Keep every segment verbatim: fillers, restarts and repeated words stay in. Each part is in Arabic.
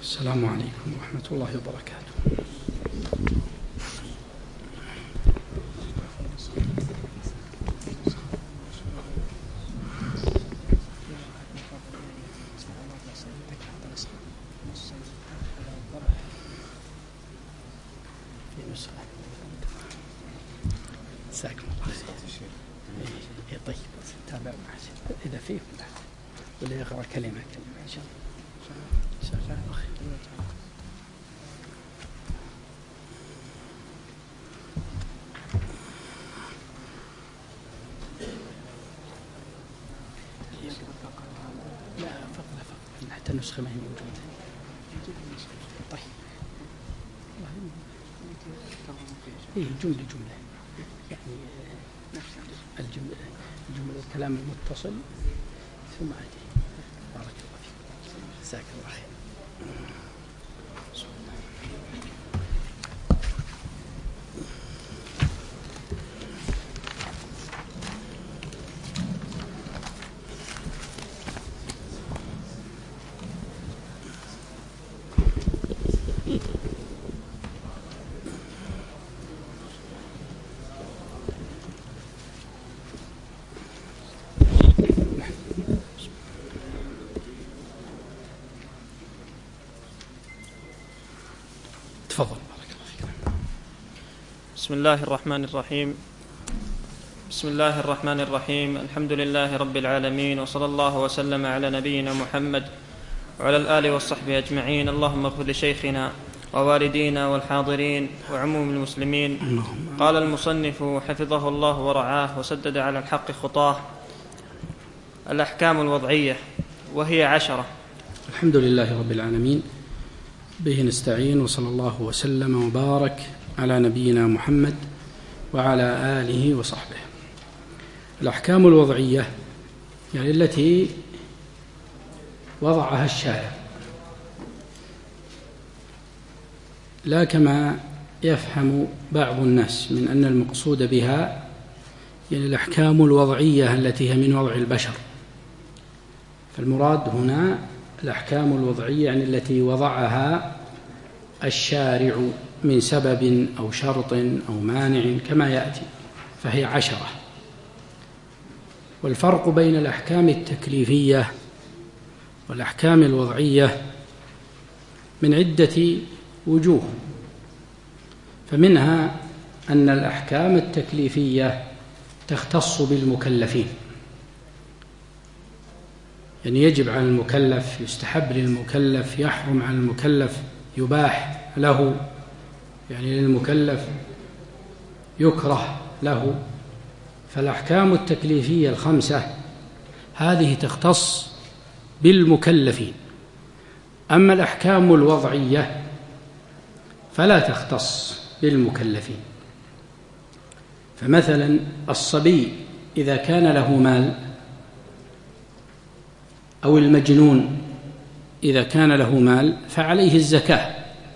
السلام عليكم ورحمة الله وبركاته. جزاكم الله خير. طيب تابع معه إذا فيه ولا يقرأ كلمة كلمة إن شاء الله. جزاك الله خير. لا فضل فضل حتى النسخة ما هي موجودة. طيب إيه جملة جملة يعني الجملة الجملة الكلام المتصل ثم عادي. بارك الله فيك. جزاك الله خير. تفضل. بارك الله فيك. بسم الله الرحمن الرحيم. بسم الله الرحمن الرحيم. الحمد لله رب العالمين، وصلى الله وسلم على نبينا محمد وعلى الآل والصحبه أجمعين. اللهم اغفر لشيخنا ووالدينا والحاضرين وعموم المسلمين. قال المصنف حفظه الله ورعاه وسدد على الحق خطاه: الأحكام الوضعية، وهي عشرة. الحمد لله رب العالمين، به نستعين، وصلى الله وسلم وبارك على نبينا محمد وعلى آله وصحبه. الأحكام الوضعية يعني التي وضعها الشارع، لا كما يفهم بعض الناس من أن المقصود بها يعني الأحكام الوضعية التي هي من وضع البشر. فالمراد هنا الأحكام الوضعية يعني التي وضعها الشارع من سبب أو شرط أو مانع كما يأتي، فهي عشرة. والفرق بين الأحكام التكليفية والأحكام الوضعية من عدة وجوه. فمنها أن الأحكام التكليفية تختص بالمكلفين، يعني يجب على المكلف، يستحب للمكلف، يحرم على المكلف، يباح له يعني للمكلف، يكره له. فالأحكام التكليفية الخمسة هذه تختص بالمكلفين. أما الأحكام الوضعية فلا تختص بالمكلفين. فمثلا الصبي إذا كان له مال، أو المجنون إذا كان له مال فعليه الزكاة،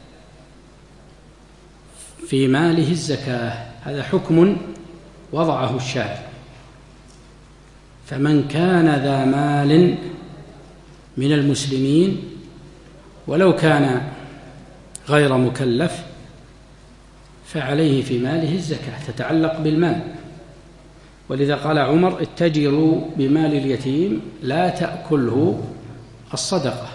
في ماله الزكاة. هذا حكم وضعه الشارع. فمن كان ذا مال من المسلمين ولو كان غير مكلف فعليه في ماله الزكاة، تتعلق بالمال. ولذا قال عمر: اتجروا بمال اليتيم لا تأكله الصدقة.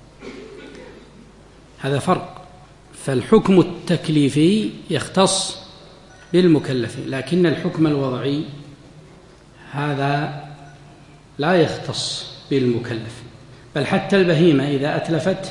هذا فرق. فالحكم التكليفي يختص بالمكلفين، لكن الحكم الوضعي هذا لا يختص بالمكلف. بل حتى البهيمة إذا أتلفت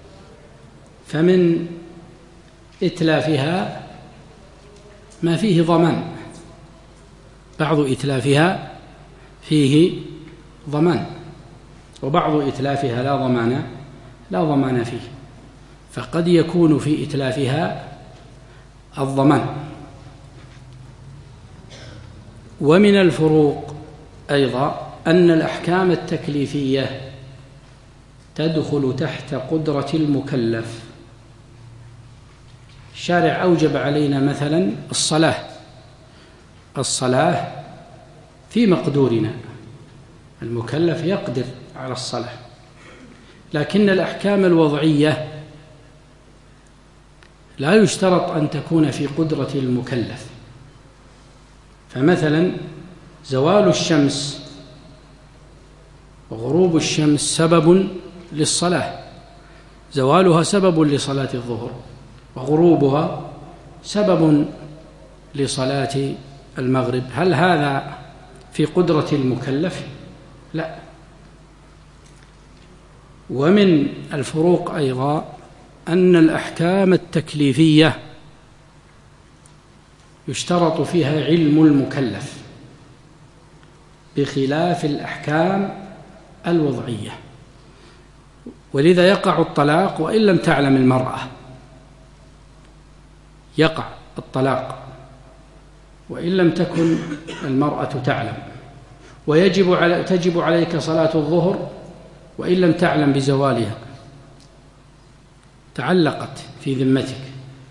فمن إتلافها ما فيه ضمان، بعض إتلافها فيه ضمان، وبعض إتلافها لا ضمان لا ضمان فيه. فقد يكون في إتلافها الضمان. ومن الفروق أيضا أن الأحكام التكليفية تدخل تحت قدرة المكلف. الشارع أوجب علينا مثلا الصلاة الصلاة في مقدورنا، المكلف يقدر على الصلاة. لكن الأحكام الوضعية لا يشترط أن تكون في قدرة المكلف. فمثلا زوال الشمس وغروب الشمس سبب للصلاة، زوالها سبب لصلاة الظهر وغروبها سبب لصلاة المغرب. هل هذا في قدرة المكلف؟ لا. ومن الفروق أيضا أن الأحكام التكليفية يشترط فيها علم المكلف بخلاف الأحكام الوضعية، ولذا يقع الطلاق وإن لم تعلم المرأة، يقع الطلاق وإن لم تكن المرأة تعلم، ويجب على تجب عليك صلاة الظهر وإن لم تعلم بزوالها، تعلقت في ذمتك.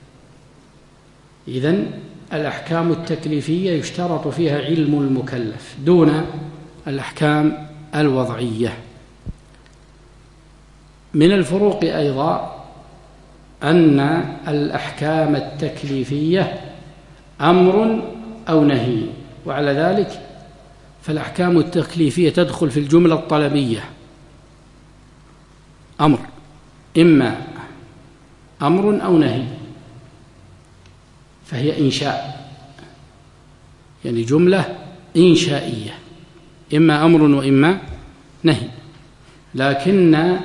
إذن الأحكام التكليفية يشترط فيها علم المكلف دون الأحكام الوضعية. من الفروق أيضا أن الأحكام التكليفية أمر أو نهي، وعلى ذلك فالأحكام التكليفية تدخل في الجملة الطلبية، أمر، إما أمر أو نهي، فهي إنشاء، يعني جملة إنشائية، إما أمر وإما نهي. لكن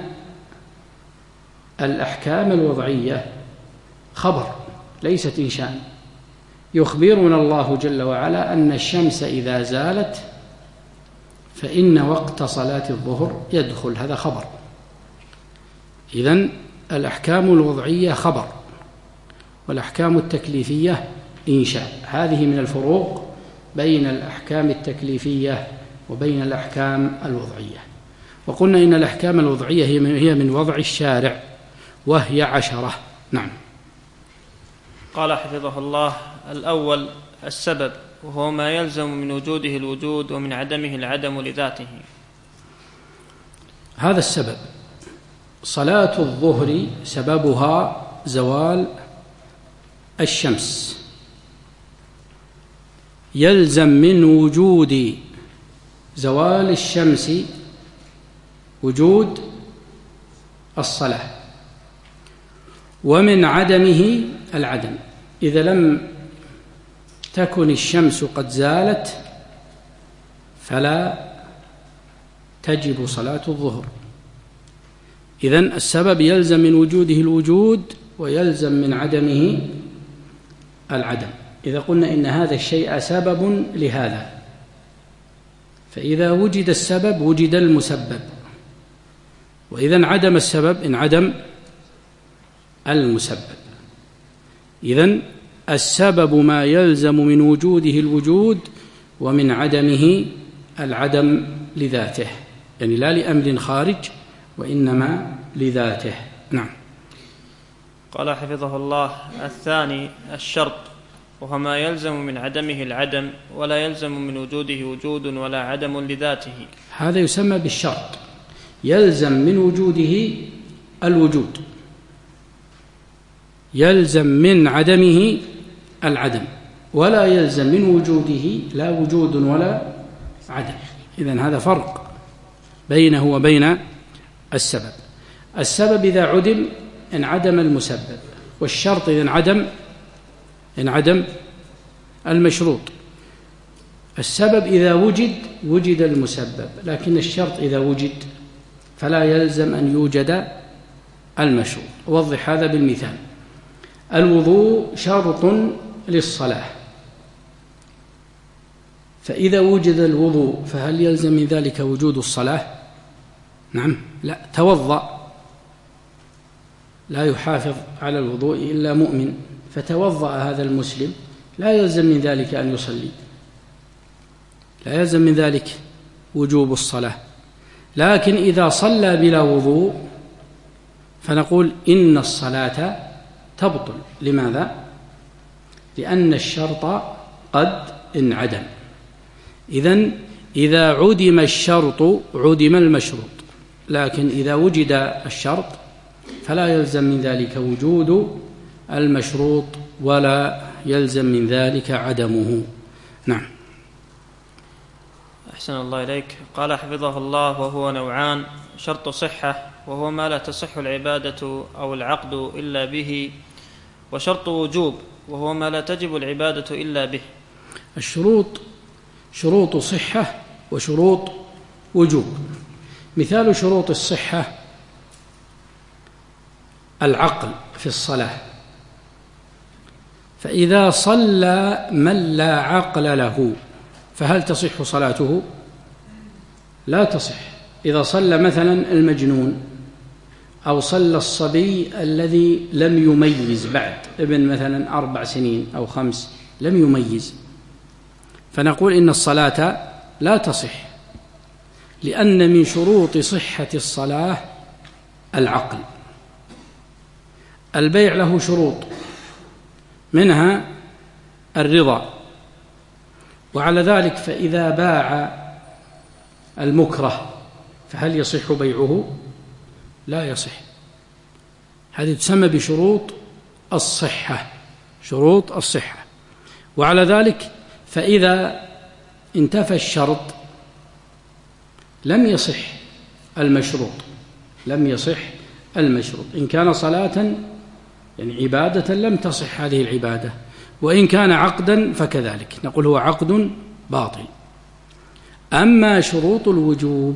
الأحكام الوضعية خبر ليست إنشاء. يخبرنا الله جل وعلا أن الشمس إذا زالت فإن وقت صلاة الظهر يدخل، هذا خبر. إذن الأحكام الوضعية خبر والأحكام التكليفية إنشاء. هذه من الفروق بين الأحكام التكليفية وبين الأحكام الوضعية. وقلنا إن الأحكام الوضعية هي من وضع الشارع وهي عشرة. نعم. قال حفظه الله: الأول السبب، وهو ما يلزم من وجوده الوجود ومن عدمه العدم لذاته. هذا السبب. صلاة الظهر سببها زوال الشمس، يلزم من وجود زوال الشمس وجود الصلاة، ومن عدمه العدم. إذا لم تكن الشمس قد زالت فلا تجب صلاة الظهر. إذن السبب يلزم من وجوده الوجود ويلزم من عدمه العدم. إذا قلنا إن هذا الشيء سبب لهذا، فإذا وجد السبب وجد المسبب، وإذا انعدم السبب انعدم المسبب. إذن السبب ما يلزم من وجوده الوجود ومن عدمه العدم لذاته، يعني لا لأمر خارج وإنما لذاته. نعم. قال حفظه الله: الثاني الشرط، وهو ما يلزم من عدمه العدم ولا يلزم من وجوده وجود ولا عدم لذاته. هذا يسمى بالشرط، يلزم من وجوده الوجود، يلزم من عدمه العدم، ولا يلزم من وجوده لا وجود ولا عدم. إذن هذا فرق بينه وبين السبب. السبب إذا عدم انعدم المسبب، والشرط إذا انعدم انعدم المشروط. السبب إذا وجد وجد المسبب، لكن الشرط إذا وجد فلا يلزم أن يوجد المشروط. أوضح هذا بالمثال: الوضوء شرط للصلاة، فإذا وجد الوضوء فهل يلزم من ذلك وجود الصلاة؟ نعم، لا. توضأ، لا يحافظ على الوضوء إلا مؤمن، فتوضأ هذا المسلم، لا يلزم من ذلك أن يصلي، لا يلزم من ذلك وجوب الصلاة. لكن إذا صلى بلا وضوء فنقول إن الصلاة تبطل. لماذا؟ لأن الشرط قد انعدم. إذن إذا عدم الشرط عدم المشروط، لكن إذا وجد الشرط فلا يلزم من ذلك وجود المشروط ولا يلزم من ذلك عدمه. نعم. أحسن الله إليك. قال حفظه الله: وهو نوعان: شرط صحة وهو ما لا تصح العبادة أو العقد إلا به، وشرط وجوب وهو ما لا تجب العبادة إلا به. الشروط شروط صحة وشروط وجوب. مثال شروط الصحة العقل في الصلاة، فإذا صلى من لا عقل له فهل تصح صلاته؟ لا تصح. إذا صلى مثلا المجنون أو صلى الصبي الذي لم يميز بعد، ابن مثلا أربع سنين أو خمس لم يميز، فنقول إن الصلاة لا تصح، لأن من شروط صحة الصلاة العقل. البيع له شروط، منها الرضا، وعلى ذلك فإذا باع المكره فهل يصح بيعه؟ لا يصح. هذه تسمى بشروط الصحة، شروط الصحة. وعلى ذلك فإذا انتفى الشرط لم يصح المشروط، لم يصح المشروط. إن كان صلاة يعني عبادة لم تصح هذه العبادة، وإن كان عقدا فكذلك، نقول هو عقد باطل. أما شروط الوجوب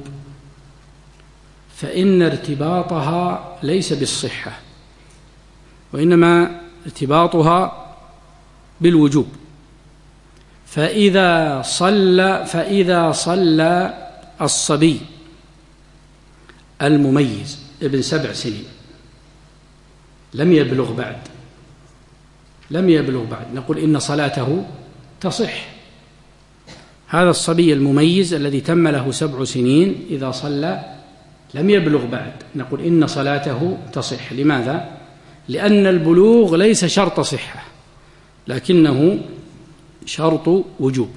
فإن ارتباطها ليس بالصحة، وإنما ارتباطها بالوجوب. فإذا صلى فإذا صلى الصبي المميز ابن سبع سنين لم يبلغ بعد لم يبلغ بعد نقول إن صلاته تصح. هذا الصبي المميز الذي تم له سبع سنين إذا صلى لم يبلغ بعد نقول إن صلاته تصح. لماذا؟ لأن البلوغ ليس شرط صحة، لكنه شرط وجوب.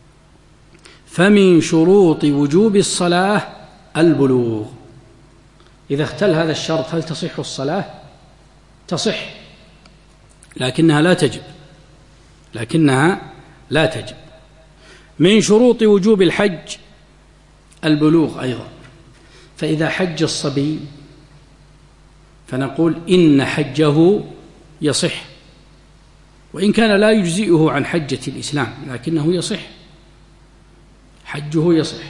فمن شروط وجوب الصلاة البلوغ. إذا اختل هذا الشرط هل تصح الصلاة؟ تصح، لكنها لا تجب لكنها لا تجب. من شروط وجوب الحج البلوغ أيضا، فإذا حج الصبي فنقول إن حجه يصح، وإن كان لا يجزئه عن حجة الإسلام لكنه يصح، حجه يصح.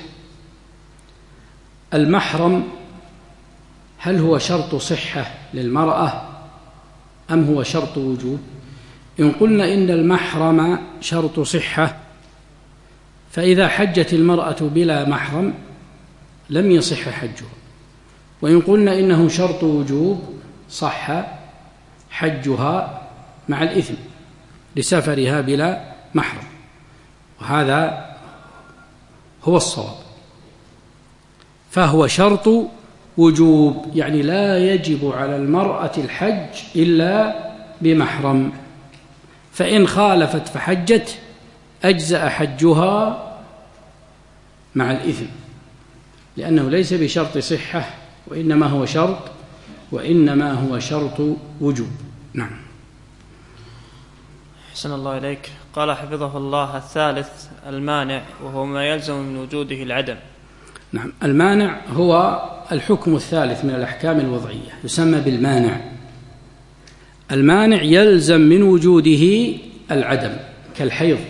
المحرم هل هو شرط صحة للمرأة أم هو شرط وجوب؟ إن قلنا إن المحرم شرط صحة فإذا حجت المرأة بلا محرم لم يصح حجها، وإن قلنا إنه شرط وجوب صح حجها مع الإثم لسفرها بلا محرم، وهذا هو الصواب. فهو شرط وجوب، يعني لا يجب على المرأة الحج إلا بمحرم، فإن خالفت فحجت أجزأ حجها مع الإثم، لأنه ليس بشرط صحة وإنما هو شرط وإنما هو شرط وجوب. نعم. أحسن الله إليك. قال حفظه الله: الثالث المانع، وهو ما يلزم من وجوده العدم. نعم. المانع هو الحكم الثالث من الأحكام الوضعية، يسمى بالمانع. المانع يلزم من وجوده العدم، كالحيض.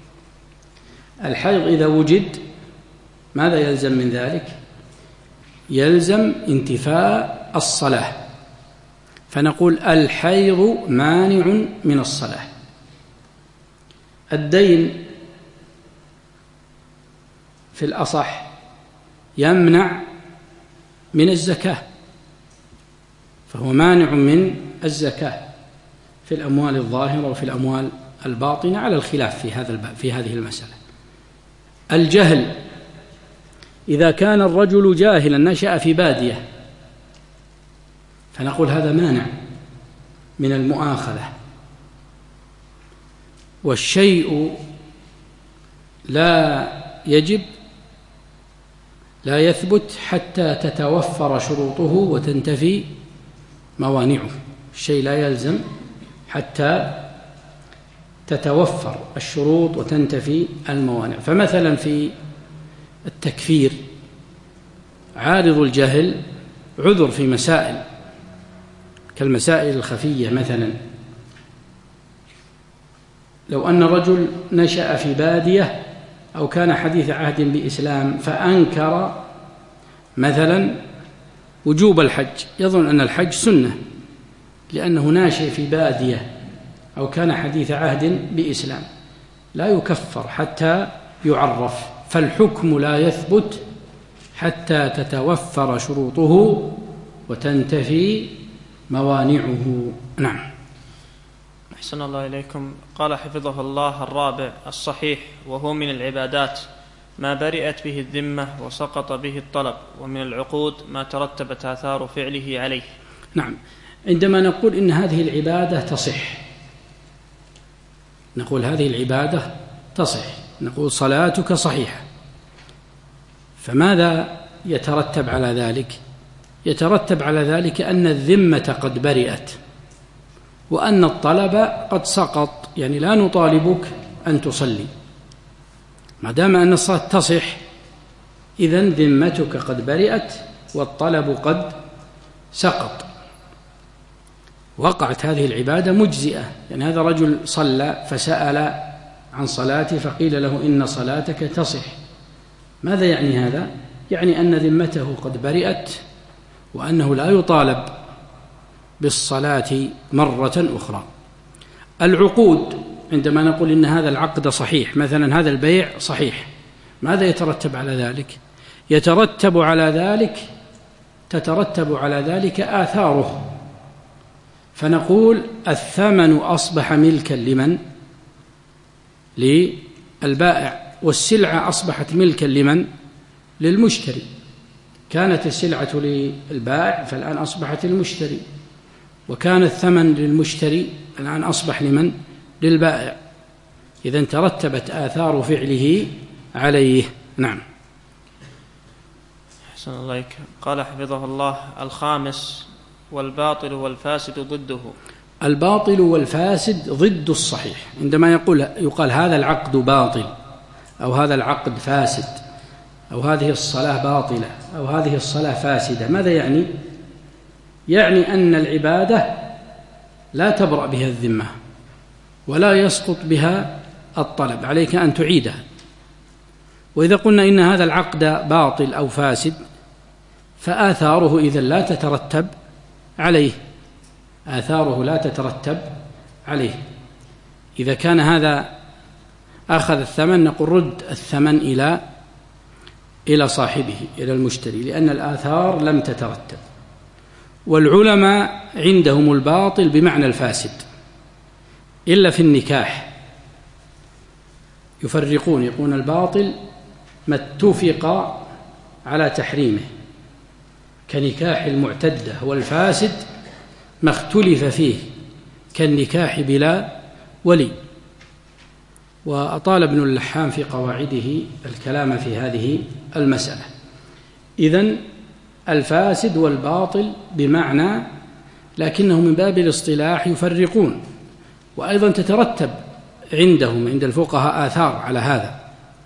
الحيض إذا وجد ماذا يلزم من ذلك؟ يلزم انتفاء الصلاة، فنقول الحيض مانع من الصلاة. الدين في الأصح يمنع من الزكاة، فهو مانع من الزكاة في الأموال الظاهرة وفي الأموال الباطنة على الخلاف في هذا الباب في هذه المسألة. الجهل، إذا كان الرجل جاهلا نشأ في بادية فنقول هذا مانع من المؤاخذة. والشيء لا يجب لا يثبت حتى تتوفر شروطه وتنتفي موانعه. الشيء لا يلزم حتى تتوفر الشروط وتنتفي الموانع. فمثلا في التكفير عارض الجهل عذر في مسائل كالمسائل الخفية، مثلا لو أن رجل نشأ في بادية أو كان حديث عهد بإسلام فأنكر مثلا وجوب الحج، يظن أن الحج سنة لأنه ناشئ في بادية أو كان حديث عهد بإسلام، لا يكفر حتى يعرف. فالحكم لا يثبت حتى تتوفر شروطه وتنتفي موانعه. نعم. أحسن الله إليكم. قال حفظه الله: الرابع الصحيح، وهو من العبادات ما برئت به الذمة وسقط به الطلب، ومن العقود ما ترتبت آثار فعله عليه. نعم. عندما نقول إن هذه العبادة تصح، نقول هذه العبادة تصح، نقول صلاتك صحيحة، فماذا يترتب على ذلك؟ يترتب على ذلك أن الذمة قد برئت وأن الطلب قد سقط، يعني لا نطالبك أن تصلي ما دام أن الصلاة تصح، إذن ذمتك قد برئت والطلب قد سقط، وقعت هذه العبادة مجزئة. يعني هذا رجل صلى فسأل عن صلاته فقيل له إن صلاتك تصح، ماذا يعني هذا؟ يعني أن ذمته قد برئت وأنه لا يطالب بالصلاة مرة أخرى. العقود عندما نقول إن هذا العقد صحيح، مثلا هذا البيع صحيح، ماذا يترتب على ذلك؟ يترتب على ذلك تترتب على ذلك آثاره، فنقول الثمن أصبح ملكا لمن؟ للبائع، والسلعة أصبحت ملكا لمن؟ للمشتري. كانت السلعة للبائع فالآن أصبحت للمشتري، وكان الثمن للمشتري الآن أصبح لمن؟ للبائع. إذن ترتبت آثار فعله عليه. نعم. أحسن الله إليك. قال حفظه الله: الخامس والباطل والفاسد ضده. الباطل والفاسد ضد الصحيح. عندما يقول يقال هذا العقد باطل أو هذا العقد فاسد أو هذه الصلاة باطلة أو هذه الصلاة فاسدة، ماذا يعني؟ يعني أن العبادة لا تبرأ بها الذمة ولا يسقط بها الطلب، عليك أن تعيدها. وإذا قلنا إن هذا العقد باطل أو فاسد فآثاره إذن لا تترتب عليه، آثاره لا تترتب عليه. إذا كان هذا أخذ الثمن نقول رد الثمن إلى إلى صاحبه، إلى المشتري، لأن الآثار لم تترتب. والعلماء عندهم الباطل بمعنى الفاسد إلا في النكاح، يفرقون، يقولون الباطل ما اتفق على تحريمه كنكاح المعتدة، والفاسد ما اختلف فيه كالنكاح بلا ولي. وأطال ابن اللحام في قواعده الكلام في هذه المسألة. إذن الفاسد والباطل بمعنى، لكنه من باب الاصطلاح يفرقون، وأيضا تترتب عندهم عند الفقهاء آثار على هذا.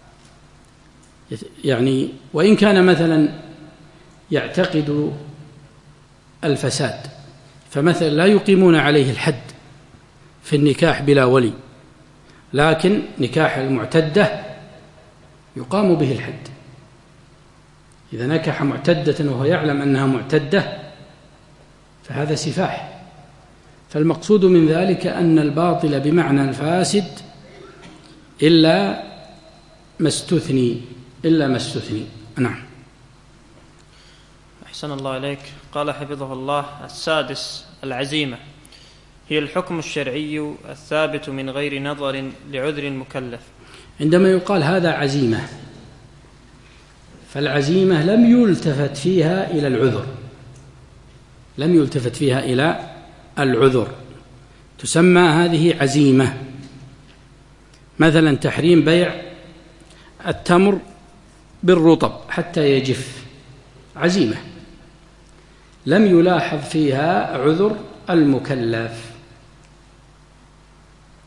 يعني وإن كان مثلا يعتقد الفساد، فمثلا لا يقيمون عليه الحد في النكاح بلا ولي، لكن نكاح المعتدة يقام به الحد. إذا نكح معتدة وهو يعلم أنها معتدة فهذا سفاح. فالمقصود من ذلك أن الباطل بمعنى الفاسد إلا ما استثني إلا ما استثني. نعم. أحسن الله إليك. قال حفظه الله: السادس العزيمة، هي الحكم الشرعي الثابت من غير نظر لعذر مكلف. عندما يقال هذا عزيمة، فالعزيمة لم يلتفت فيها إلى العذر، لم يلتفت فيها إلى العذر، تسمى هذه عزيمة. مثلا تحريم بيع التمر بالرطب حتى يجف، عزيمة لم يلاحظ فيها عذر المكلف.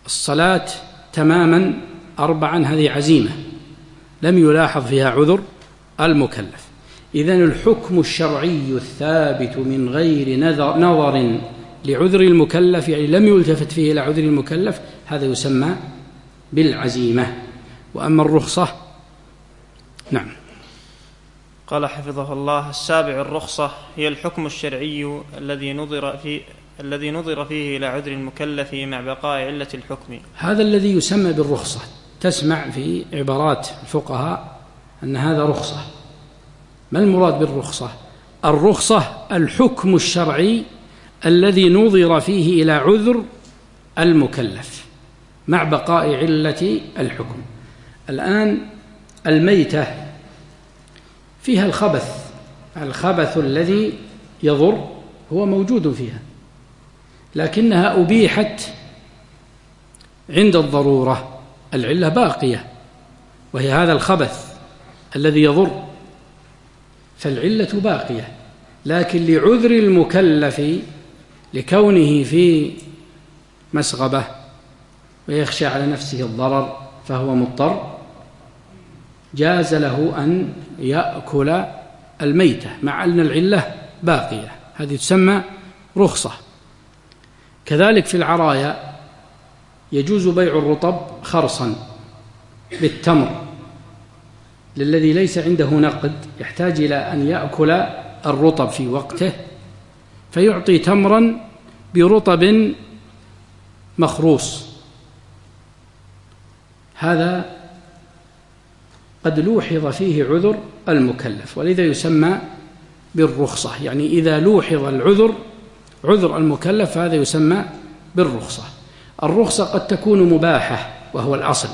الصلاة تماما أربعا هذه عزيمة لم يلاحظ فيها عذر المكلف. إذن الحكم الشرعي الثابت من غير نظر, نظر لعذر المكلف، يعني لم يلتفت فيه إلى عذر المكلف، هذا يسمى بالعزيمة. وأما الرخصة نعم. قال حفظه الله: السابع الرخصة هي الحكم الشرعي الذي نظر فيه الذي نظر فيه إلى عذر المكلف مع بقاء علة الحكم. هذا الذي يسمى بالرخصة. تسمع في عبارات الفقهاء أن هذا رخصة. ما المراد بالرخصة؟ الرخصة الحكم الشرعي الذي نظر فيه إلى عذر المكلف مع بقاء علة الحكم. الآن الميتة فيها الخبث، الخبث الذي يضر هو موجود فيها، لكنها أبيحت عند الضرورة، العلة باقية وهي هذا الخبث الذي يضر، فالعلة باقية، لكن لعذر المكلف لكونه في مسغبة ويخشى على نفسه الضرر فهو مضطر، جاز له أن يأكل الميتة مع أن العلة باقية، هذه تسمى رخصة. كذلك في العرايا يجوز بيع الرطب خرصا بالتمر للذي ليس عنده نقد، يحتاج إلى أن يأكل الرطب في وقته، فيعطي تمرا برطب مخروص، هذا قد لوحظ فيه عذر المكلف، ولذا يسمى بالرخصة. يعني إذا لوحظ العذر عذر المكلف هذا يسمى بالرخصة. الرخصة قد تكون مباحة وهو الأصل،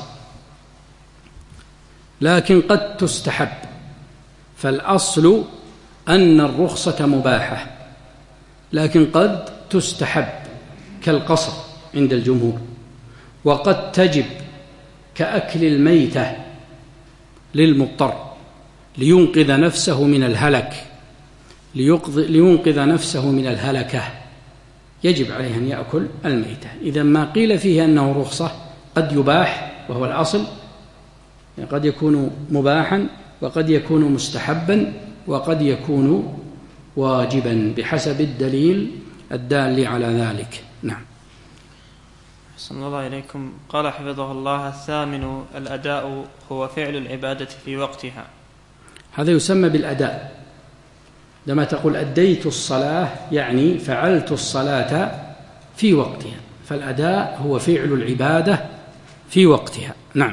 لكن قد تستحب، فالأصل أن الرخصة مباحة، لكن قد تستحب كالقصر عند الجمهور، وقد تجب كأكل الميتة للمضطر لينقذ نفسه من الهلك، لينقذ نفسه من الهلكة يجب عليه أن يأكل الميتة. إذا ما قيل فيه أنه رخصة قد يباح وهو الأصل، يعني قد يكون مباحا وقد يكون مستحبا وقد يكون واجبا بحسب الدليل الدال على ذلك. نعم. أحسن الله إليكم. قال حفظه الله: الثامن الأداء هو فعل العبادة في وقتها. هذا يسمى بالأداء. لما تقول أديت الصلاة يعني فعلت الصلاة في وقتها، فالأداء هو فعل العبادة في وقتها. نعم.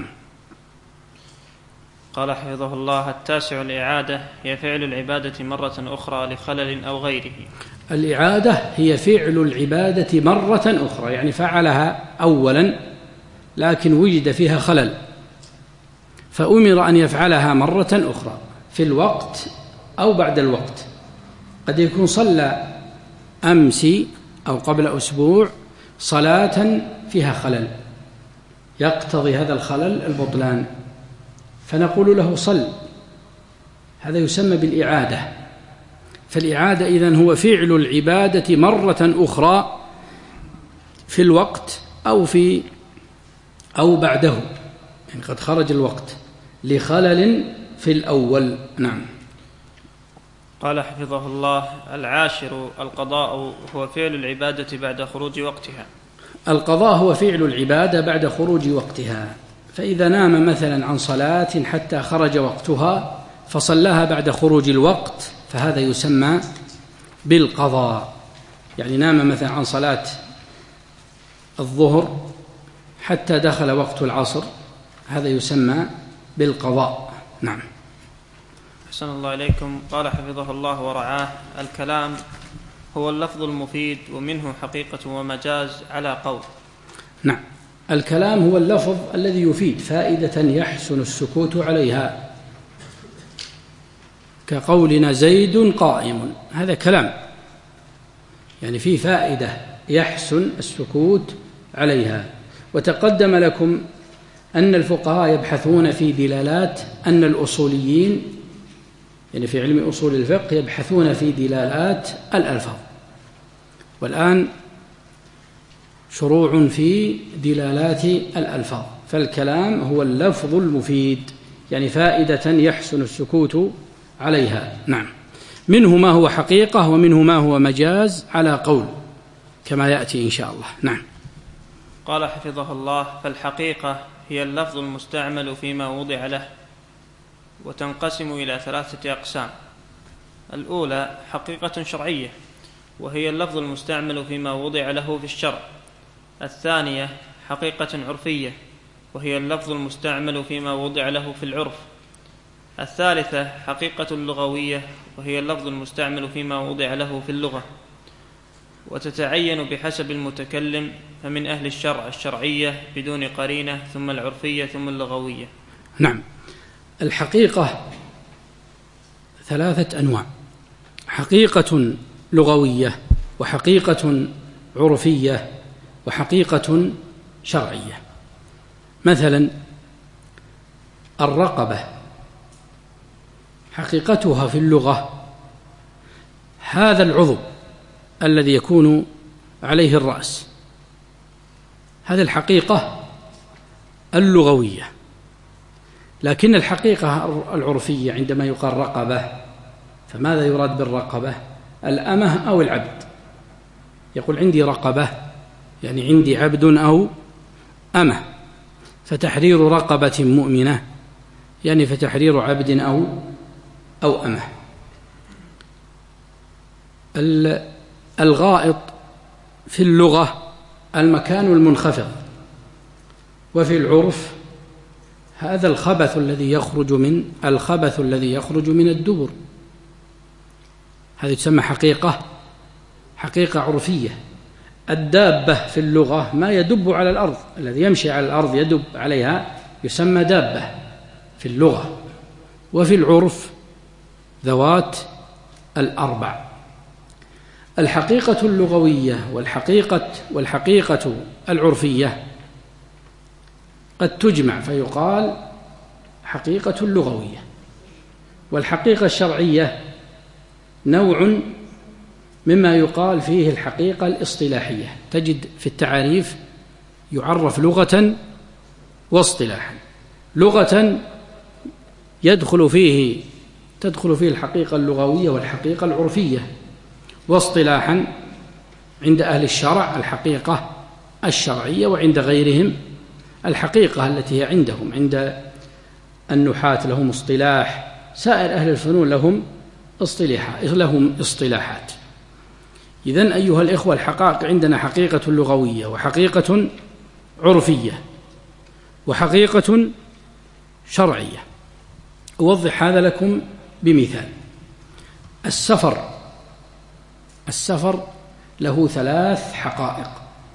قال حفظه الله: التاسع الإعادة هي فعل العبادة مرة أخرى لخلل أو غيره. الإعادة هي فعل العبادة مرة أخرى، يعني فعلها أولا لكن وجد فيها خلل فأمر أن يفعلها مرة أخرى في الوقت أو بعد الوقت. قد يكون صلى أمس أو قبل أسبوع صلاة فيها خلل يقتضي هذا الخلل البطلان، فنقول له صل، هذا يسمى بالإعادة. فالإعادة إذن هو فعل العبادة مرة أخرى في الوقت أو في أو بعده، يعني قد خرج الوقت لخلل في الأول. نعم. قال حفظه الله: العاشر القضاء هو فعل العبادة بعد خروج وقتها. القضاء هو فعل العبادة بعد خروج وقتها، فإذا نام مثلا عن صلاة حتى خرج وقتها فصلاها بعد خروج الوقت فهذا يسمى بالقضاء. يعني نام مثلا عن صلاة الظهر حتى دخل وقت العصر، هذا يسمى بالقضاء. نعم. أحسن الله إليكم. قال حفظه الله ورعاه: الكلام هو اللفظ المفيد ومنه حقيقة ومجاز على قول. نعم. الكلام هو اللفظ الذي يفيد فائدة يحسن السكوت عليها، كقولنا زيد قائم، هذا كلام يعني فيه فائدة يحسن السكوت عليها. وتقدم لكم أن الفقهاء يبحثون في دلالات، أن الأصوليين يعني في علم أصول الفقه يبحثون في دلالات الألفاظ. والآن شروع في دلالات الألفاظ، فالكلام هو اللفظ المفيد، يعني فائدة يحسن السكوت عليها. نعم. منه ما هو حقيقة ومنه ما هو مجاز على قول كما يأتي إن شاء الله. نعم. قال حفظه الله: فالحقيقة هي اللفظ المستعمل فيما وضع له، وتنقسم إلى ثلاثة أقسام. الأولى حقيقة شرعية، وهي اللفظ المستعمل فيما وضع له في الشرع. الثانية حقيقة عرفية، وهي اللفظ المستعمل فيما وضع له في العرف. الثالثة حقيقة لغوية، وهي اللفظ المستعمل فيما وضع له في اللغة، وتتعين بحسب المتكلم، فمن أهل الشرع الشرعية بدون قرينة، ثم العرفية، ثم اللغوية. نعم. الحقيقة ثلاثة أنواع: حقيقة لغوية، وحقيقة عرفية، وحقيقة شرعية. مثلا الرقبة حقيقتها في اللغة هذا العضو الذي يكون عليه الرأس، هذه الحقيقة اللغوية. لكن الحقيقة العرفية عندما يقال رقبة، فماذا يراد بالرقبة؟ الأمة أو العبد. يقول عندي رقبة يعني عندي عبد أو أمة، فتحرير رقبة مؤمنة يعني فتحرير عبد أو أو أمة. الغائط في اللغة المكان المنخفض، وفي العرف هذا الخبث الذي يخرج من الخبث الذي يخرج من الدبر، هذه تسمى حقيقة حقيقة عرفية. الدابة في اللغة ما يدب على الأرض، الذي يمشي على الأرض يدب عليها يسمى دابة في اللغة. وفي العرف ذوات الأربع. الحقيقة اللغوية والحقيقة والحقيقة العرفية قد تجمع فيقال حقيقة لغوية. والحقيقة الشرعية نوع مما يقال فيه الحقيقة الاصطلاحية، تجد في التعاريف يعرف لغة واصطلاحا. لغة يدخل فيه تدخل فيه الحقيقة اللغوية والحقيقة العرفية، واصطلاحا عند أهل الشرع الحقيقة الشرعية، وعند غيرهم الحقيقة التي هي عندهم. عند النحاة لهم اصطلاح، سائر أهل الفنون لهم اصطلاحات لهم اصطلاحات. إذن أيها الإخوة، الحقائق عندنا حقيقة لغوية وحقيقة عرفية وحقيقة شرعية. أوضح هذا لكم بمثال. السفر السفر له ثلاث حقائق،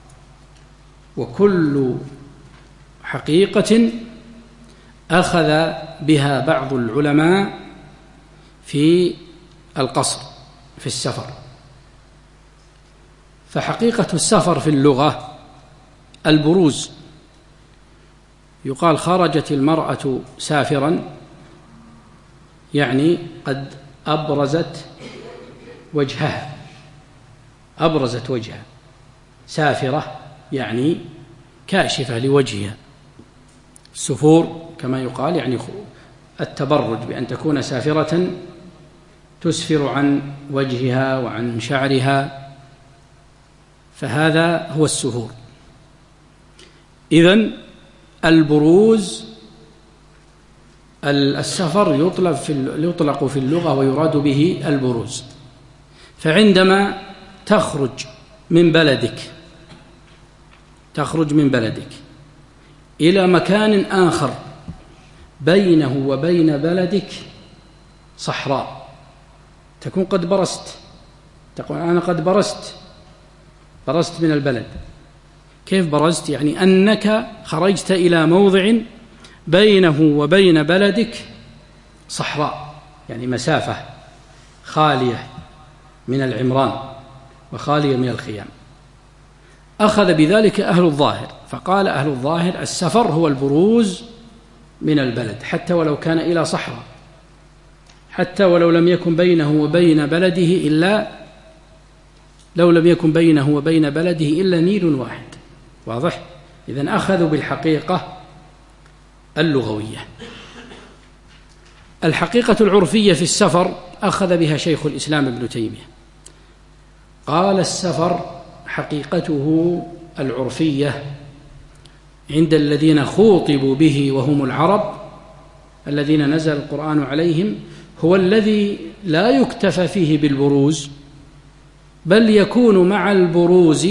وكل حقيقة أخذ بها بعض العلماء في القصر في السفر. فحقيقة السفر في اللغة البروز، يقال خرجت المرأة سافرا، يعني قد أبرزت وجهها أبرزت وجهها. سافرة يعني كاشفة لوجهها. السفور كما يقال يعني التبرج، بأن تكون سافرة تسفر عن وجهها وعن شعرها، فهذا هو السفور. إذن البروز السفر يطلق في يطلق في اللغة ويراد به البروز. فعندما تخرج من بلدك تخرج من بلدك إلى مكان آخر بينه وبين بلدك صحراء، تكون قد برست، تقول أنا قد برست برست من البلد. كيف برزت؟ يعني أنك خرجت إلى موضع بينه وبين بلدك صحراء، يعني مسافة خالية من العمران وخالية من الخيام. أخذ بذلك أهل الظاهر، فقال أهل الظاهر السفر هو البروز من البلد، حتى ولو كان إلى صحراء، حتى ولو لم يكن بينه وبين بلده إلا لو لم يكن بينه وبين بلده إلا ميل واحد، واضح؟ إذن أخذوا بالحقيقة اللغوية. الحقيقة العرفية في السفر أخذ بها شيخ الإسلام ابن تيمية، قال السفر حقيقته العرفية عند الذين خوطبوا به وهم العرب الذين نزل القرآن عليهم هو الذي لا يكتفى فيه بالبروز، بل يكون مع البروز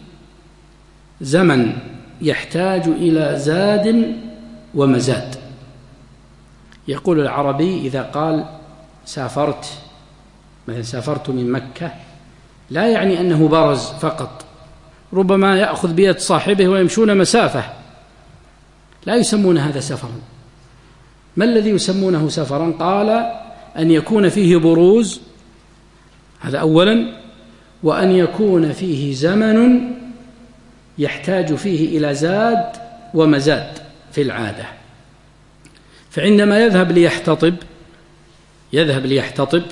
زمن يحتاج إلى زاد ومزاد. يقول العربي إذا قال سافرت، مثلا سافرت من مكة، لا يعني أنه برز فقط، ربما يأخذ بيد صاحبه ويمشون مسافة، لا يسمون هذا سفرا. ما الذي يسمونه سفرا؟ قال أن يكون فيه بروز، هذا أولا، وأن يكون فيه زمن يحتاج فيه إلى زاد ومزاد في العادة. فعندما يذهب ليحتطب يذهب ليحتطب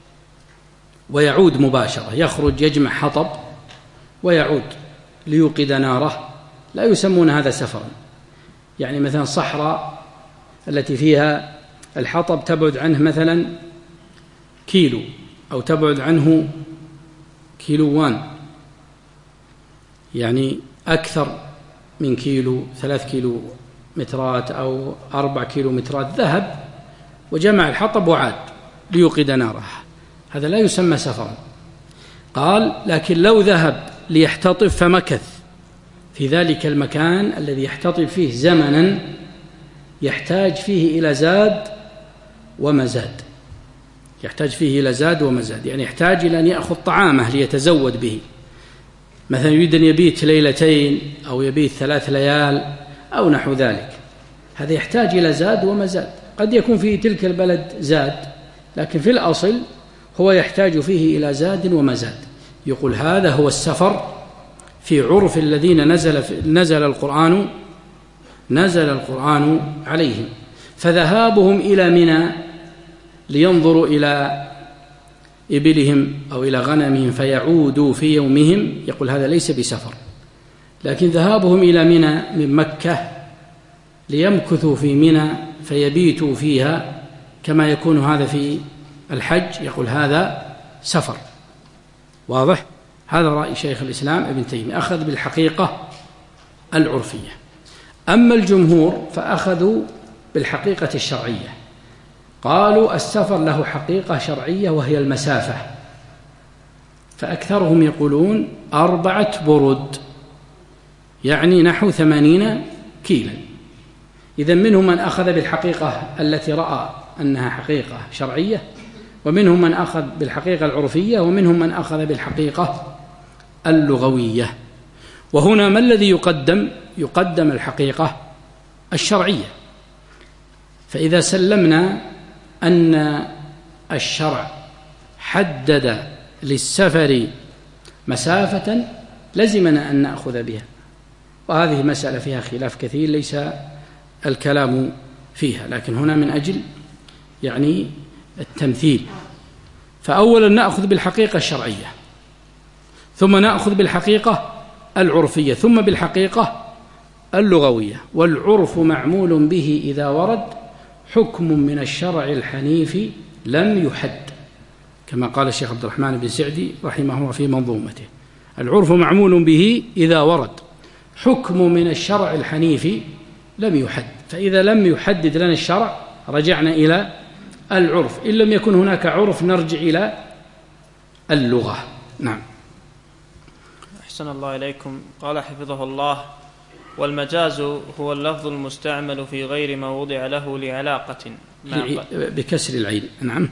ويعود مباشرة، يخرج يجمع حطب ويعود ليوقد ناره، لا يسمون هذا سفرا. يعني مثلا صحراء التي فيها الحطب تبعد عنه مثلا كيلو أو تبعد عنه كيلوان، يعني أكثر من كيلو، ثلاث كيلو مترات أو أربع كيلو مترات، ذهب وجمع الحطب وعاد ليوقد ناره، هذا لا يسمى سفرا. قال لكن لو ذهب ليحتطب فمكث في ذلك المكان الذي يحتطب فيه زمنا يحتاج فيه إلى زاد ومزاد، يحتاج فيه إلى زاد ومزاد، يعني يحتاج إلى أن يأخذ طعامه ليتزود به، مثلا يريد أن يبيت ليلتين أو يبيت ثلاث ليال أو نحو ذلك، هذا يحتاج إلى زاد ومزاد. قد يكون في تلك البلد زاد، لكن في الأصل هو يحتاج فيه إلى زاد ومزاد. يقول هذا هو السفر في عرف الذين نزل, نزل القرآن نزل القرآن عليهم. فذهابهم إلى منى لينظروا إلى إبلهم أو إلى غنمهم فيعودوا في يومهم، يقول هذا ليس بسفر. لكن ذهابهم إلى منى من مكة ليمكثوا في منى فيبيتوا فيها كما يكون هذا في الحج، يقول هذا سفر. واضح؟ هذا رأي شيخ الإسلام ابن تيمية، أخذ بالحقيقة العرفية. أما الجمهور فأخذوا بالحقيقة الشرعية، قالوا السفر له حقيقة شرعية وهي المسافة، فأكثرهم يقولون أربعة برد، يعني نحو ثمانين كيلا. إذن منهم من أخذ بالحقيقة التي رأى أنها حقيقة شرعية، ومنهم من أخذ بالحقيقة العرفية، ومنهم من أخذ بالحقيقة اللغوية. وهنا ما الذي يقدم؟ يقدم الحقيقة الشرعية. فإذا سلمنا أن الشرع حدد للسفر مسافة لزمنا أن نأخذ بها، وهذه مسألة فيها خلاف كثير ليس الكلام فيها، لكن هنا من أجل يعني التمثيل. فأولا نأخذ بالحقيقة الشرعية، ثم نأخذ بالحقيقة العرفية، ثم بالحقيقة اللغوية. والعرف معمول به إذا ورد حكم من الشرع الحنيف لم يحد، كما قال الشيخ عبد الرحمن بن سعدي رحمه الله في منظومته: العرف معمول به إذا ورد حكم من الشرع الحنيف لم يحد. فإذا لم يحدد لنا الشرع رجعنا إلى العرف، إن لم يكن هناك عرف نرجع إلى اللغة. نعم. أحسن الله إليكم. قال حفظه الله: والمجاز هو اللفظ المستعمل في غير ما وضع له لعلاقة بكسر العين. نعم.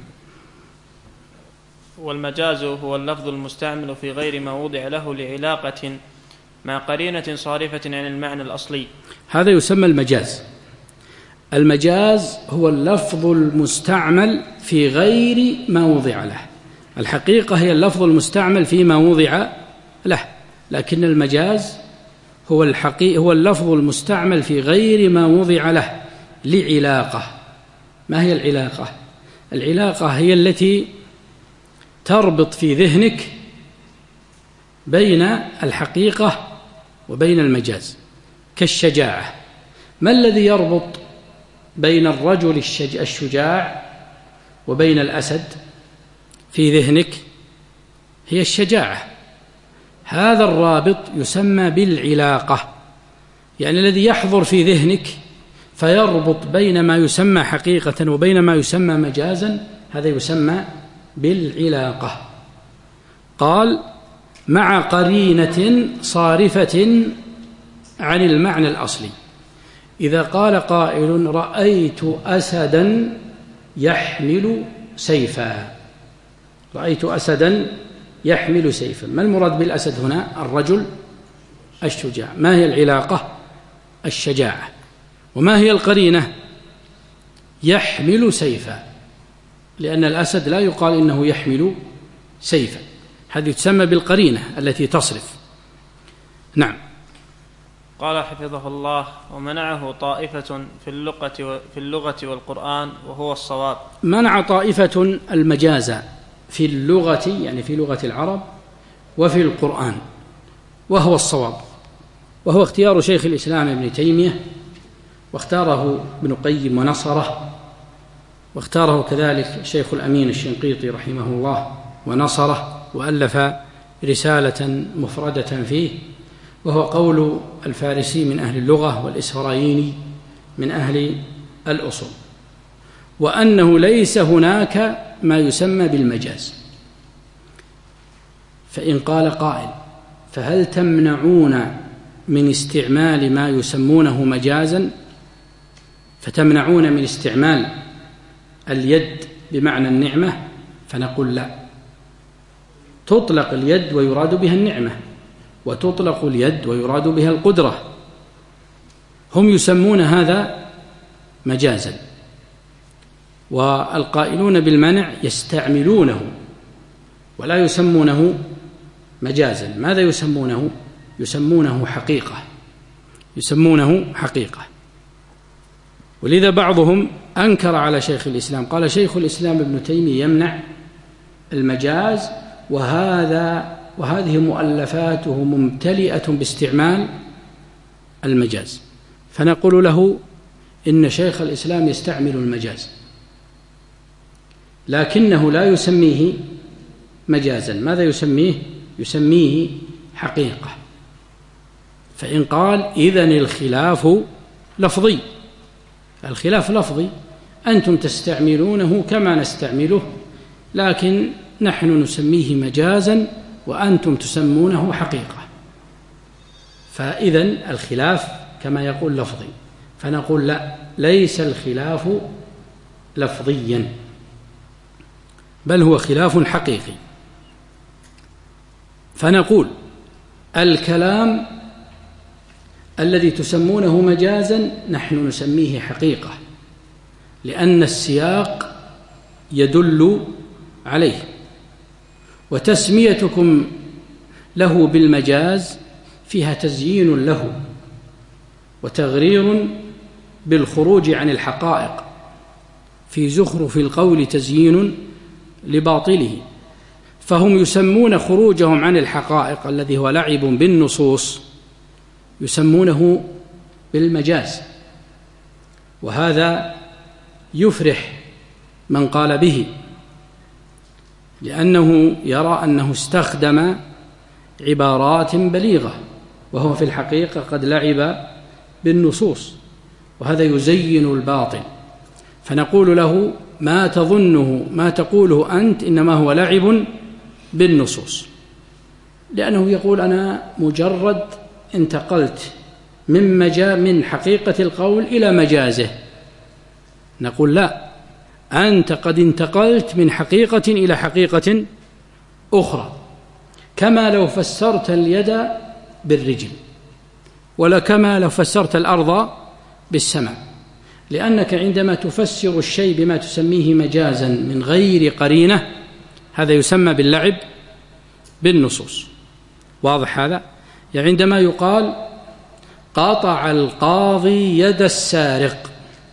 والمجاز هو اللفظ المستعمل في غير ما وضع له لعلاقة مع قرينة صارفة عن المعنى الأصلي. هذا يسمى المجاز. المجاز هو اللفظ المستعمل في غير ما وضع له. الحقيقة هي اللفظ المستعمل فيما وضع له، لكن المجاز هو الحقيقة هو اللفظ المستعمل في غير ما وضع له لعلاقة. ما هي العلاقة؟ العلاقة هي التي تربط في ذهنك بين الحقيقة وبين المجاز كالشجاعة. ما الذي يربط بين الرجل الشجاع وبين الأسد في ذهنك؟ هي الشجاعة. هذا الرابط يسمى بالعلاقة، يعني الذي يحضر في ذهنك فيربط بين ما يسمى حقيقة وبين ما يسمى مجازا، هذا يسمى بالعلاقة. قال: مع قرينة صارفة عن المعنى الأصلي. إذا قال قائل: رأيت أسدا يحمل سيفا، رأيت أسدا يحمل سيفا، ما المراد بالأسد هنا؟ الرجل الشجاع. ما هي العلاقة؟ الشجاعة. وما هي القرينة؟ يحمل سيفا، لأن الأسد لا يقال إنه يحمل سيفا، هذه تسمى بالقرينة التي تصرف. نعم. قال حفظه الله: ومنعه طائفة في اللغة في اللغة والقرآن وهو الصواب. منع طائفة المجاز في اللغة، يعني في لغة العرب، وفي القرآن، وهو الصواب، وهو اختيار شيخ الإسلام ابن تيمية، واختاره ابن قيم ونصره، واختاره كذلك الشيخ الأمين الشنقيطي رحمه الله ونصره، وألف رسالة مفردة فيه، وهو قول الفارسي من أهل اللغة والإسفرايني من أهل الأصول، وأنه ليس هناك ما يسمى بالمجاز. فإن قال قائل: فهل تمنعون من استعمال ما يسمونه مجازا، فتمنعون من استعمال اليد بمعنى النعمة؟ فنقول: لا، تطلق اليد ويراد بها النعمة، وتطلق اليد ويراد بها القدرة، هم يسمون هذا مجازا، والقائلون بالمنع يستعملونه ولا يسمونه مجازا. ماذا يسمونه؟ يسمونه حقيقة، يسمونه حقيقة. ولذا بعضهم أنكر على شيخ الإسلام، قال: شيخ الإسلام ابن تيمية يمنع المجاز، وهذا وهذه مؤلفاته ممتلئة باستعمال المجاز. فنقول له: إن شيخ الإسلام يستعمل المجاز، لكنه لا يسميه مجازا. ماذا يسميه؟ يسميه حقيقة. فإن قال: إذن الخلاف لفظي، الخلاف لفظي، أنتم تستعملونه كما نستعمله، لكن نحن نسميه مجازا وأنتم تسمونه حقيقة. فإذن الخلاف كما يقول لفظي، فنقول: لا، ليس الخلاف لفظيا، بل هو خلاف حقيقي. فنقول: الكلام الذي تسمونه مجازا نحن نسميه حقيقة، لأن السياق يدل عليه، وتسميتكم له بالمجاز فيها تزيين له وتغرير بالخروج عن الحقائق، في زخرف القول تزيين لباطله. فهم يسمون خروجهم عن الحقائق الذي هو لعب بالنصوص يسمونه بالمجاز، وهذا يفرح من قال به، لأنه يرى أنه استخدم عبارات بليغة، وهو في الحقيقة قد لعب بالنصوص، وهذا يزين الباطل. فنقول له: ما تظنه ما تقوله أنت إنما هو لعب بالنصوص، لأنه يقول: أنا مجرد انتقلت من مجا من حقيقة القول إلى مجازه. نقول: لا، أنت قد انتقلت من حقيقة إلى حقيقة أخرى، كما لو فسرت اليد بالرجل، ولا كما لو فسرت الأرض بالسماء، لأنك عندما تفسر الشيء بما تسميه مجازا من غير قرينة، هذا يسمى باللعب بالنصوص. واضح هذا؟ يعني عندما يقال: قطع القاضي يد السارق،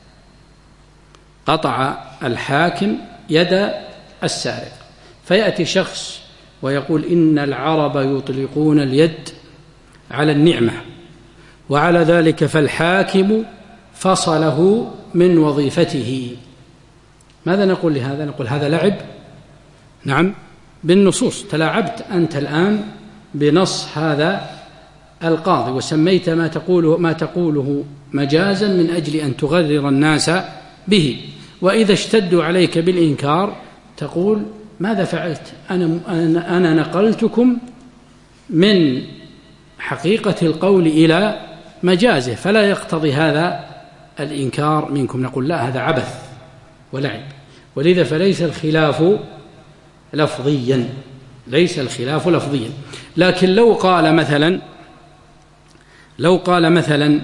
قطع الحاكم يد السارق، فيأتي شخص ويقول: إن العرب يطلقون اليد على النعمة، وعلى ذلك فالحاكم فصله من وظيفته. ماذا نقول لهذا؟ نقول هذا لعب نعم بالنصوص، تلاعبت أنت الآن بنص هذا القاضي وسميت ما تقوله, ما تقوله مجازا من أجل أن تغرر الناس به، وإذا اشتدوا عليك بالإنكار تقول ماذا فعلت؟ أنا, أنا نقلتكم من حقيقة القول إلى مجازه، فلا يقتضي هذا الإنكار منكم. نقول لا، هذا عبث ولعب، ولذا فليس الخلاف لفظيا، ليس الخلاف لفظيا. لكن لو قال مثلا لو قال مثلا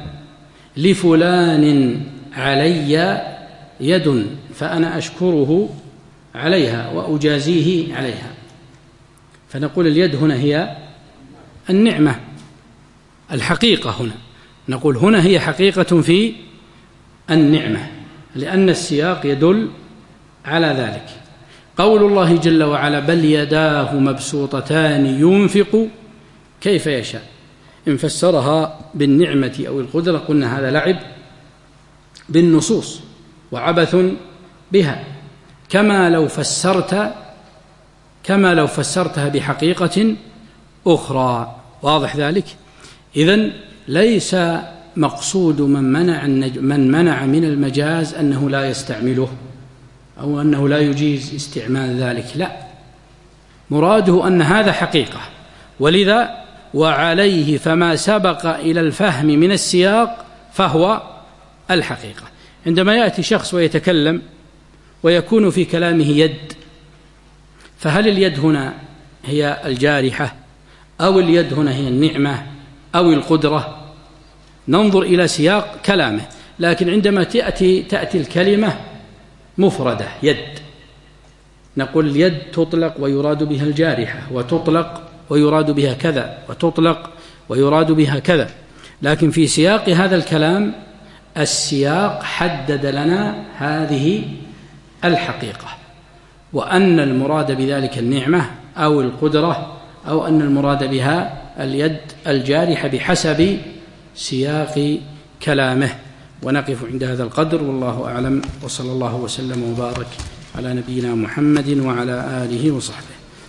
لفلان علي يد فأنا أشكره عليها وأجازيه عليها، فنقول اليد هنا هي النعمة الحقيقة، هنا نقول هنا هي حقيقة في النعمة، لأن السياق يدل على ذلك. قول الله جل وعلا بل يداه مبسوطتان ينفق كيف يشاء، إن فسرها بالنعمة أو القدرة قلنا هذا لعب بالنصوص وعبث بها، كما لو فسرت كما لو فسرتها بحقيقة أخرى. واضح ذلك؟ إذن ليس مقصود من منع من منع من المجاز أنه لا يستعمله أو أنه لا يجيز استعمال ذلك، لا، مراده أن هذا حقيقة، ولذا وعليه فما سبق إلى الفهم من السياق فهو الحقيقة. عندما يأتي شخص ويتكلم ويكون في كلامه يد، فهل اليد هنا هي الجارحة أو اليد هنا هي النعمة أو القدرة؟ ننظر إلى سياق كلامه. لكن عندما تأتي, تأتي الكلمة مفردة يد، نقول اليد تطلق ويراد بها الجارحة، وتطلق ويراد بها كذا، وتطلق ويراد بها كذا. لكن في سياق هذا الكلام السياق حدد لنا هذه الحقيقة، وأن المراد بذلك النعمة أو القدرة، أو أن المراد بها اليد الجارحة بحسب سياق كلامه. ونقف عند هذا القدر، والله أعلم، وصلى الله وسلم وبارك على نبينا محمد وعلى آله وصحبه.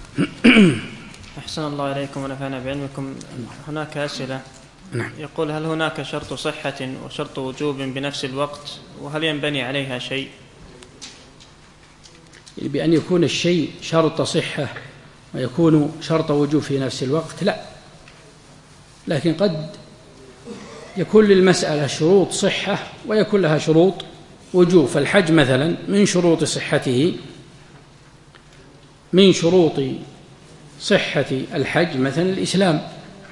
أحسن الله إليكم ونفعنا بعلمكم. هناك أسئلة. نعم. يقول هل هناك شرط صحة وشرط وجوب بنفس الوقت، وهل ينبني عليها شيء؟ بأن يكون الشيء شرط صحة ويكون شرط وجوب في نفس الوقت لا، لكن قد يكون للمسألة شروط صحة ويكون لها شروط وجوب. فالحج مثلا من شروط صحته من شروط صحة الحج مثلا الإسلام،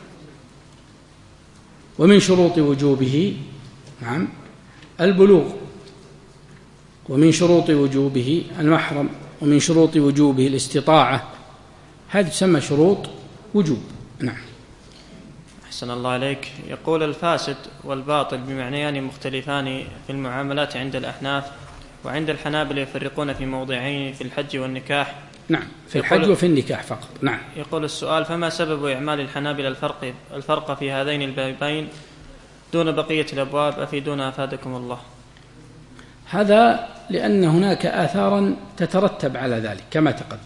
ومن شروط وجوبه نعم البلوغ، ومن شروط وجوبه المحرم، ومن شروط وجوبه الاستطاعة. هذه تسمى شروط وجوب. نعم. أحسن الله عليك. يقول الفاسد والباطل بمعنيان مختلفان في المعاملات عند الأحناف، وعند الحنابلة يفرقون في موضعين في الحج والنكاح. نعم، في الحج وفي النكاح فقط. نعم. يقول السؤال فما سبب إعمال الحنابلة الفرق, الفرق في هذين البابين دون بقية الأبواب؟ أفيدونا أفادكم الله. هذا لأن هناك آثارا تترتب على ذلك كما تقدم،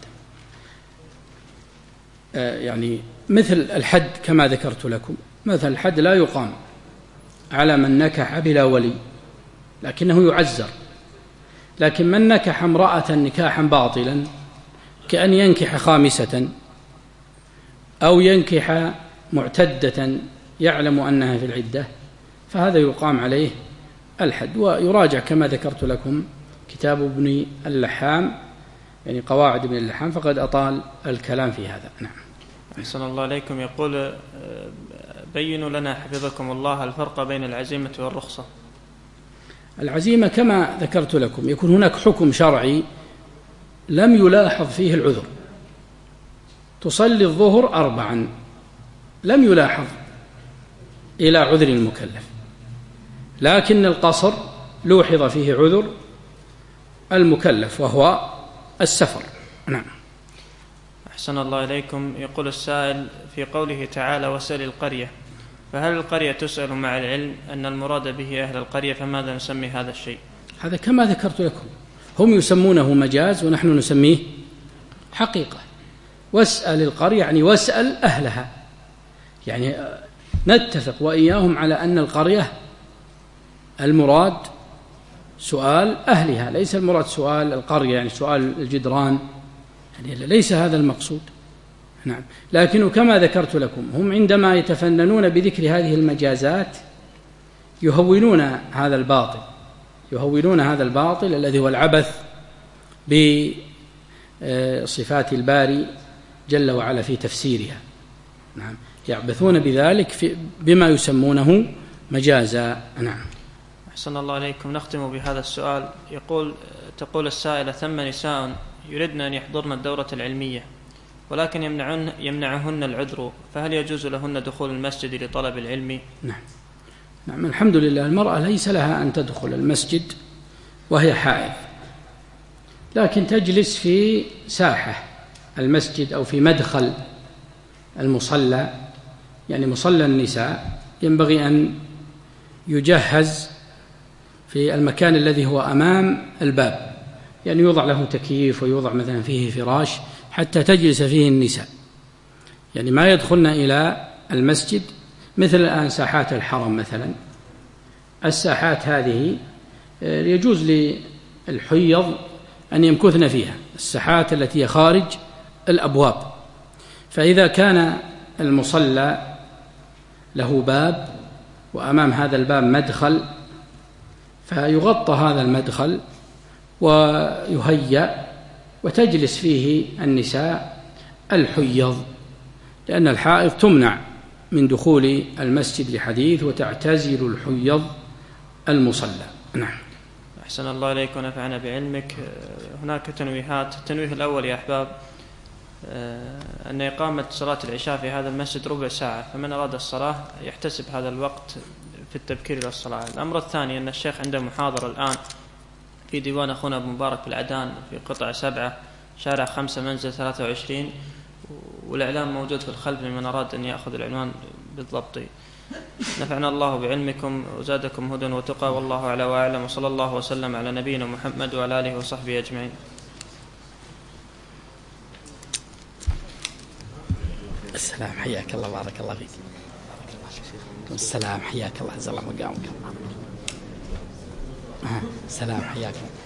آه يعني مثل الحد كما ذكرت لكم، مثل الحد لا يقام على من نكح بلا ولي لكنه يعزر، لكن من نكح امرأة نكاحا باطلا كأن ينكح خامسة أو ينكح معتدة يعلم أنها في العدة، فهذا يقام عليه الحد. ويراجع كما ذكرت لكم كتاب ابن اللحام، يعني قواعد ابن اللحام، فقد أطال الكلام في هذا. نعم. أحسن الله عليكم. يقول بينوا لنا حفظكم الله الفرق بين العزيمة والرخصة. العزيمة كما ذكرت لكم يكون هناك حكم شرعي لم يلاحظ فيه العذر، تصلي الظهر أربعا لم يلاحظ إلى عذر المكلف، لكن القصر لوحظ فيه عذر المكلف وهو السفر. نعم. أحسن الله إليكم. يقول السائل في قوله تعالى واسأل القرية، فهل القرية تسأل مع العلم أن المراد به أهل القرية، فماذا نسمي هذا الشيء؟ هذا كما ذكرت لكم، هم يسمونه مجاز ونحن نسميه حقيقة. واسأل القرية يعني واسأل أهلها، يعني نتفق وإياهم على أن القرية المراد سؤال أهلها، ليس المراد سؤال القرية يعني سؤال الجدران، يعني ليس هذا المقصود. نعم، لكن كما ذكرت لكم هم عندما يتفننون بذكر هذه المجازات يهونون هذا الباطل، يهونون هذا الباطل الذي هو العبث بصفات الباري جل وعلا في تفسيرها. نعم، يعبثون بذلك في بما يسمونه مجازا. نعم. أحسن الله عليكم. نختم بهذا السؤال. يقول تقول السائلة: ثم نساء يردن أن يحضرن الدورة العلمية ولكن يمنعن يمنعهن العذر، فهل يجوز لهن دخول المسجد لطلب العلم؟ نعم. نعم، الحمد لله، المرأة ليس لها أن تدخل المسجد وهي حائض، لكن تجلس في ساحة المسجد أو في مدخل المصلى، يعني مصلى النساء ينبغي أن يجهز في المكان الذي هو أمام الباب، يعني يوضع له تكييف ويوضع مثلا فيه فراش حتى تجلس فيه النساء، يعني ما يدخلن إلى المسجد مثل الآن ساحات الحرم مثلا. الساحات هذه يجوز للحيض أن يمكثن فيها، الساحات التي خارج الأبواب. فإذا كان المصلى له باب وأمام هذا الباب مدخل، فيغطى هذا المدخل ويهيأ وتجلس فيه النساء الحيض، لأن الحائض تمنع من دخول المسجد لحديث وتعتزل الحيض المصلى. نعم. أحسن الله إليك ونفعنا بعلمك. هناك تنويهات. التنويه الأول يا أحباب أن إقامة صلاة العشاء في هذا المسجد ربع ساعة، فمن أراد الصلاة يحتسب هذا الوقت في التبكير إلى الصلاة. الأمر الثاني أن الشيخ عنده محاضرة الآن في ديوان أخونا أبو مبارك بالعدان في قطع سبعة شارع خمسة منزل ثلاثة وعشرين، والإعلام موجود في الخلف لمن أراد أن يأخذ العنوان بالضبط. نفعنا الله بعلمكم وزادكم هدى وتقى، والله أعلى وأعلم، وصلى الله وسلم على نبينا محمد وعلى آله وصحبه أجمعين. السلام، حياك الله، بارك الله فيك. السلام، حياك الله، عز الله مقامك. السلام، حياك الله.